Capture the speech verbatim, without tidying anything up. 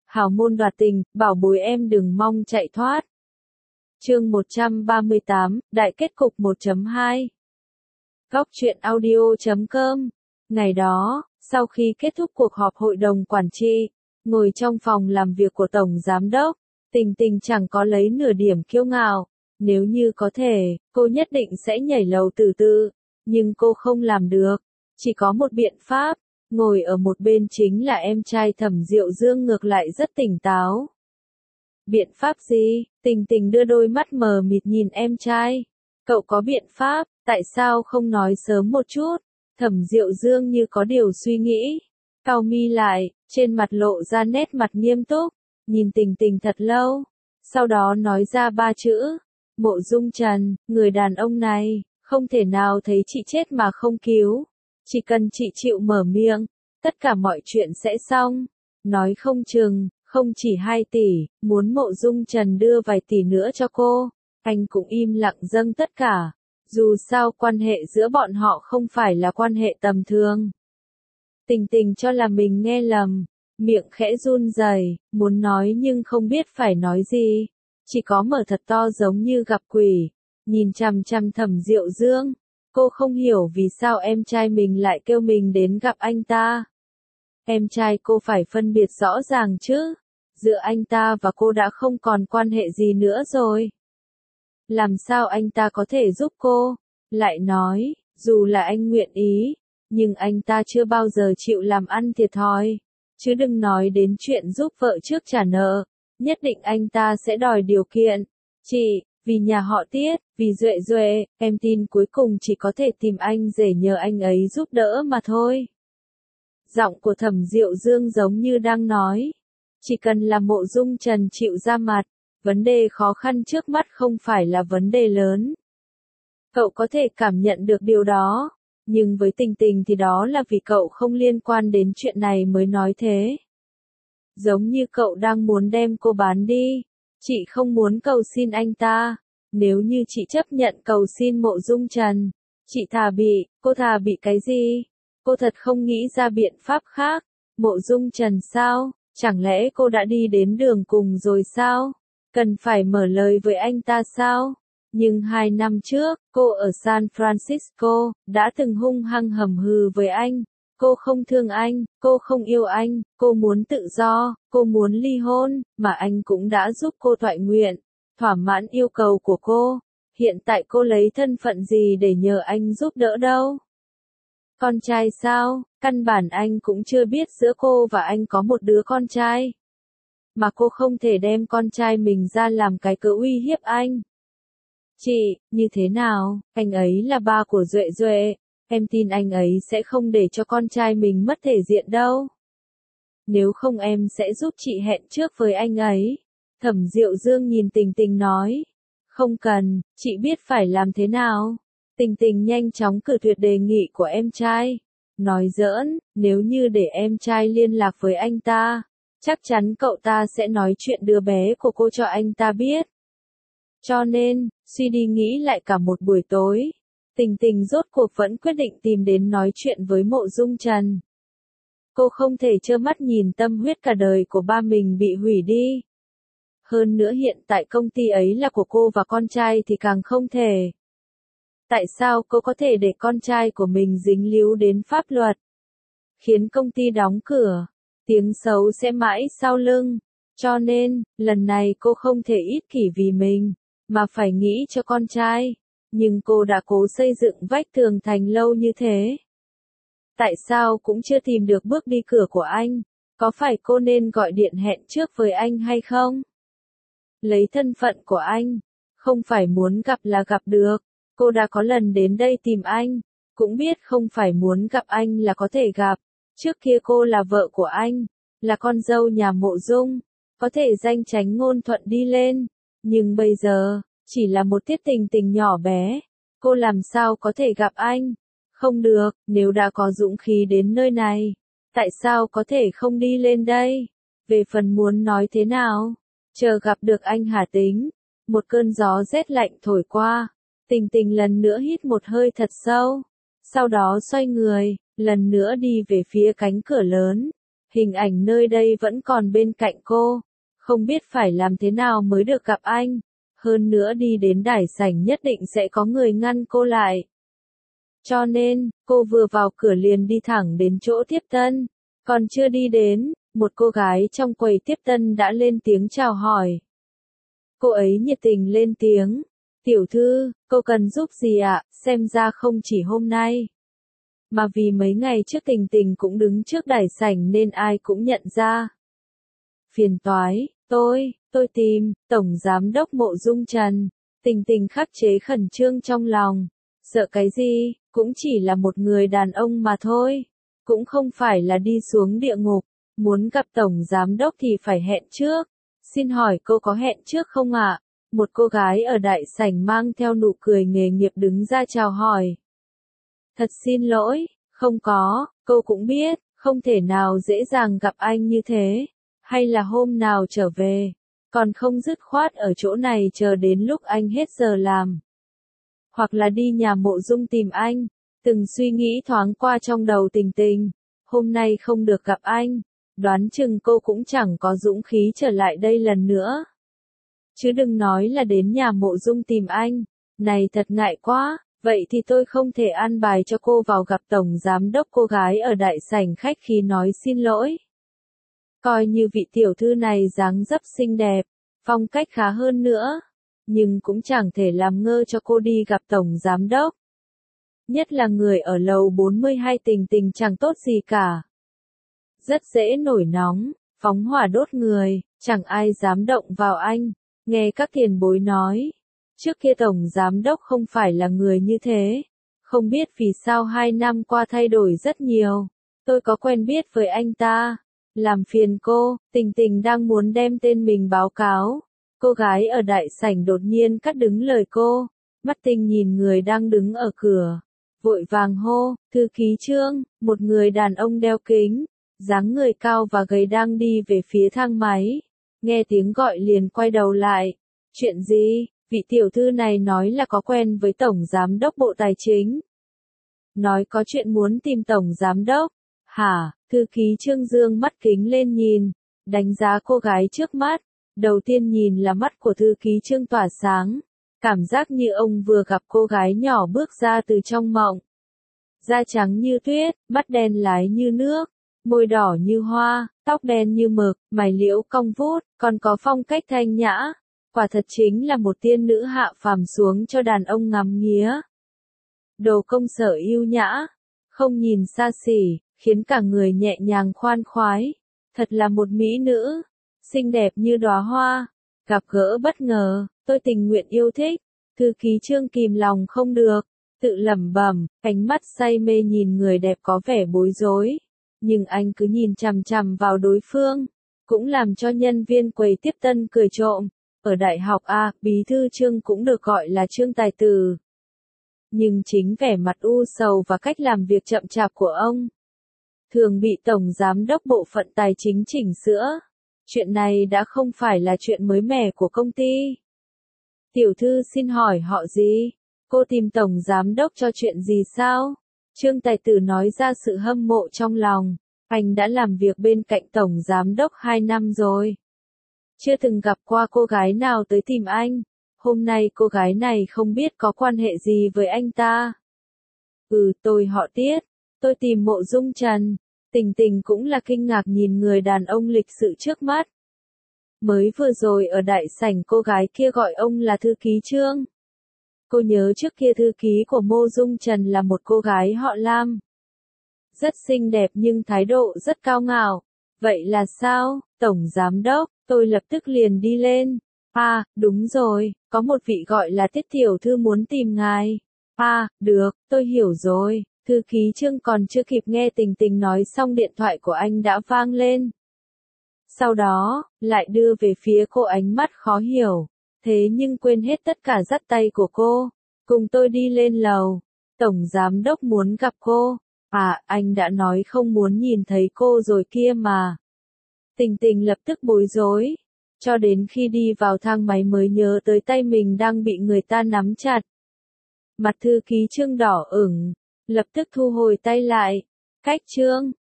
hào môn đoạt tình, bảo bối em đừng mong chạy thoát. Chương một trăm ba mươi tám, Đại kết cục một chấm hai. Góc truyện audio chấm com. Ngày đó, sau khi kết thúc cuộc họp hội đồng quản trị, ngồi trong phòng làm việc của Tổng Giám đốc, Tình Tình chẳng có lấy nửa điểm kiêu ngạo. Nếu như có thể, cô nhất định sẽ nhảy lầu từ từ, nhưng cô không làm được. Chỉ có một biện pháp, ngồi ở một bên chính là em trai Thẩm Diệu Dương ngược lại rất tỉnh táo. Biện pháp gì? Tình Tình đưa đôi mắt mờ mịt nhìn em trai. Cậu có biện pháp, tại sao không nói sớm một chút? Thẩm Diệu Dương như có điều suy nghĩ. Cau mi lại, trên mặt lộ ra nét mặt nghiêm túc, nhìn Tình Tình thật lâu. Sau đó nói ra ba chữ. Mộ Dung Trần, người đàn ông này, không thể nào thấy chị chết mà không cứu. Chỉ cần chị chịu mở miệng, tất cả mọi chuyện sẽ xong. Nói không chừng, không chỉ hai tỷ, muốn Mộ Dung Trần đưa vài tỷ nữa cho cô, anh cũng im lặng dâng tất cả. Dù sao quan hệ giữa bọn họ không phải là quan hệ tầm thường. Tình Tình cho là mình nghe lầm, miệng khẽ run rẩy, muốn nói nhưng không biết phải nói gì. Chỉ có mở thật to giống như gặp quỷ, nhìn chằm chằm Thẩm Diệu Dương. Cô không hiểu vì sao em trai mình lại kêu mình đến gặp anh ta. Em trai cô phải phân biệt rõ ràng chứ. Giữa anh ta và cô đã không còn quan hệ gì nữa rồi. Làm sao anh ta có thể giúp cô? Lại nói, dù là anh nguyện ý, nhưng anh ta chưa bao giờ chịu làm ăn thiệt thòi. Chứ đừng nói đến chuyện giúp vợ trước trả nợ. Nhất định anh ta sẽ đòi điều kiện. Chị, vì nhà họ Tiết, vì Duệ Duệ, em tin cuối cùng chỉ có thể tìm anh để nhờ anh ấy giúp đỡ mà thôi. Giọng của Thẩm Diệu Dương giống như đang nói. Chỉ cần là Mộ Dung Trần chịu ra mặt, vấn đề khó khăn trước mắt không phải là vấn đề lớn. Cậu có thể cảm nhận được điều đó, nhưng với Tình Tình thì đó là vì cậu không liên quan đến chuyện này mới nói thế. Giống như cậu đang muốn đem cô bán đi. Chị không muốn cầu xin anh ta. Nếu như chị chấp nhận cầu xin Mộ Dung Trần, chị thà bị, cô thà bị cái gì? Cô thật không nghĩ ra biện pháp khác. Mộ Dung Trần sao? Chẳng lẽ cô đã đi đến đường cùng rồi sao? Cần phải mở lời với anh ta sao? Nhưng hai năm trước, cô ở San Francisco, đã từng hung hăng hầm hừ với anh. Cô không thương anh, cô không yêu anh, cô muốn tự do, cô muốn ly hôn, mà anh cũng đã giúp cô toại nguyện, thỏa mãn yêu cầu của cô. Hiện tại cô lấy thân phận gì để nhờ anh giúp đỡ đâu? Con trai sao? Căn bản anh cũng chưa biết giữa cô và anh có một đứa con trai. Mà cô không thể đem con trai mình ra làm cái cớ uy hiếp anh. Chị, như thế nào? Anh ấy là ba của Duệ Duệ. Em tin anh ấy sẽ không để cho con trai mình mất thể diện đâu. Nếu không em sẽ giúp chị hẹn trước với anh ấy. Thẩm Diệu Dương nhìn Tình Tình nói. Không cần, chị biết phải làm thế nào. Tình Tình nhanh chóng cự tuyệt đề nghị của em trai. Nói giỡn, nếu như để em trai liên lạc với anh ta, chắc chắn cậu ta sẽ nói chuyện đứa bé của cô cho anh ta biết. Cho nên, suy đi nghĩ lại cả một buổi tối, Tình Tình rốt cuộc vẫn quyết định tìm đến nói chuyện với Mộ Dung Trần. Cô không thể trơ mắt nhìn tâm huyết cả đời của ba mình bị hủy đi. Hơn nữa hiện tại công ty ấy là của cô và con trai thì càng không thể. Tại sao cô có thể để con trai của mình dính líu đến pháp luật? Khiến công ty đóng cửa, tiếng xấu sẽ mãi sau lưng. Cho nên, lần này cô không thể ích kỷ vì mình, mà phải nghĩ cho con trai. Nhưng cô đã cố xây dựng vách tường thành lâu như thế. Tại sao cũng chưa tìm được bước đi cửa của anh? Có phải cô nên gọi điện hẹn trước với anh hay không? Lấy thân phận của anh, không phải muốn gặp là gặp được. Cô đã có lần đến đây tìm anh, cũng biết không phải muốn gặp anh là có thể gặp. Trước kia cô là vợ của anh, là con dâu nhà Mộ Dung, có thể danh chánh ngôn thuận đi lên. Nhưng bây giờ, chỉ là một Tiết Tình Tình nhỏ bé, cô làm sao có thể gặp anh? Không được, nếu đã có dũng khí đến nơi này, tại sao có thể không đi lên đây? Về phần muốn nói thế nào? Chờ gặp được anh hả tính? Một cơn gió rét lạnh thổi qua, Tình Tình lần nữa hít một hơi thật sâu, sau đó xoay người, lần nữa đi về phía cánh cửa lớn. Hình ảnh nơi đây vẫn còn bên cạnh cô. Không biết phải làm thế nào mới được gặp anh. Hơn nữa đi đến đại sảnh nhất định sẽ có người ngăn cô lại. Cho nên, cô vừa vào cửa liền đi thẳng đến chỗ tiếp tân. Còn chưa đi đến, một cô gái trong quầy tiếp tân đã lên tiếng chào hỏi. Cô ấy nhiệt tình lên tiếng. Tiểu thư, cô cần giúp gì ạ? Xem ra không chỉ hôm nay. Mà vì mấy ngày trước Tình Tình cũng đứng trước đại sảnh nên ai cũng nhận ra. Phiền toái, tôi, tôi tìm, Tổng Giám đốc Mộ Dung Trần. Tình Tình khắc chế khẩn trương trong lòng. Sợ cái gì, cũng chỉ là một người đàn ông mà thôi. Cũng không phải là đi xuống địa ngục. Muốn gặp Tổng Giám đốc thì phải hẹn trước. Xin hỏi cô có hẹn trước không ạ? Một cô gái ở đại sảnh mang theo nụ cười nghề nghiệp đứng ra chào hỏi. Thật xin lỗi, không có, cô cũng biết, không thể nào dễ dàng gặp anh như thế. Hay là hôm nào trở về, còn không dứt khoát ở chỗ này chờ đến lúc anh hết giờ làm. Hoặc là đi nhà Mộ Dung tìm anh. Từng suy nghĩ thoáng qua trong đầu Tình Tình. Hôm nay không được gặp anh. Đoán chừng cô cũng chẳng có dũng khí trở lại đây lần nữa. Chứ đừng nói là đến nhà Mộ Dung tìm anh. Này thật ngại quá, vậy thì tôi không thể an bài cho cô vào gặp Tổng Giám đốc. Cô gái ở đại sảnh khách khí nói xin lỗi. Coi như vị tiểu thư này dáng dấp xinh đẹp, phong cách khá hơn nữa. Nhưng cũng chẳng thể làm ngơ cho cô đi gặp Tổng Giám đốc. Nhất là người ở lầu bốn mươi hai Tình Tình chẳng tốt gì cả. Rất dễ nổi nóng, phóng hỏa đốt người, chẳng ai dám động vào anh. Nghe các tiền bối nói, trước kia Tổng Giám đốc không phải là người như thế. Không biết vì sao hai năm qua thay đổi rất nhiều. Tôi có quen biết với anh ta. Làm phiền cô, Tình Tình đang muốn đem tên mình báo cáo. Cô gái ở đại sảnh đột nhiên cắt đứng lời cô. Mắt Tinh nhìn người đang đứng ở cửa. Vội vàng hô, thư ký Trương, một người đàn ông đeo kính. Dáng người cao và gầy đang đi về phía thang máy. Nghe tiếng gọi liền quay đầu lại. Chuyện gì? Vị tiểu thư này nói là có quen với Tổng Giám đốc Bộ Tài chính. Nói có chuyện muốn tìm Tổng Giám đốc. Hả? Thư ký Trương dương mắt kính lên nhìn. Đánh giá cô gái trước mắt. Đầu tiên nhìn là mắt của thư ký Trương tỏa sáng. Cảm giác như ông vừa gặp cô gái nhỏ bước ra từ trong mộng. Da trắng như tuyết, mắt đen lái như nước. Môi đỏ như hoa, tóc đen như mực, mày liễu cong vút, còn có phong cách thanh nhã. Quả thật chính là một tiên nữ hạ phàm xuống cho đàn ông ngắm nghía. Đồ công sở yêu nhã, không nhìn xa xỉ, khiến cả người nhẹ nhàng khoan khoái. Thật là một mỹ nữ, xinh đẹp như đóa hoa. Gặp gỡ bất ngờ, tôi tình nguyện yêu thích. Thư ký Trương kìm lòng không được, tự lẩm bẩm, ánh mắt say mê nhìn người đẹp có vẻ bối rối. Nhưng anh cứ nhìn chằm chằm vào đối phương, cũng làm cho nhân viên quầy tiếp tân cười trộm. Ở đại học A, bí thư Trương cũng được gọi là Trương Tài Tử. Nhưng chính vẻ mặt u sầu và cách làm việc chậm chạp của ông, thường bị Tổng Giám đốc Bộ phận Tài chính chỉnh sửa. Chuyện này đã không phải là chuyện mới mẻ của công ty. Tiểu thư xin hỏi họ gì? Cô tìm Tổng Giám đốc cho chuyện gì sao? Trương Tài Tử nói ra sự hâm mộ trong lòng. Anh đã làm việc bên cạnh Tổng Giám đốc hai năm rồi. Chưa từng gặp qua cô gái nào tới tìm anh. Hôm nay cô gái này không biết có quan hệ gì với anh ta. Ừ, tôi họ Tiết. Tôi tìm Mộ Dung Trần. Tình Tình cũng là kinh ngạc nhìn người đàn ông lịch sự trước mắt. Mới vừa rồi ở đại sảnh cô gái kia gọi ông là thư ký Trương. Cô nhớ trước kia thư ký của Mộ Dung Trần là một cô gái họ Lam. Rất xinh đẹp nhưng thái độ rất cao ngạo. Vậy là sao, Tổng Giám đốc? Tôi lập tức liền đi lên. À, đúng rồi, có một vị gọi là Tiết tiểu thư muốn tìm ngài. À, được, tôi hiểu rồi. Thư ký Trương còn chưa kịp nghe Tình Tình nói xong điện thoại của anh đã vang lên. Sau đó, lại đưa về phía cô ánh mắt khó hiểu. Thế nhưng quên hết tất cả dắt tay của cô. Cùng tôi đi lên lầu. Tổng Giám đốc muốn gặp cô. À, anh đã nói không muốn nhìn thấy cô rồi kia mà. Tình Tình lập tức bối rối. Cho đến khi đi vào thang máy mới nhớ tới tay mình đang bị người ta nắm chặt. Mặt thư ký Trương đỏ ửng. Lập tức thu hồi tay lại. Cách Trương,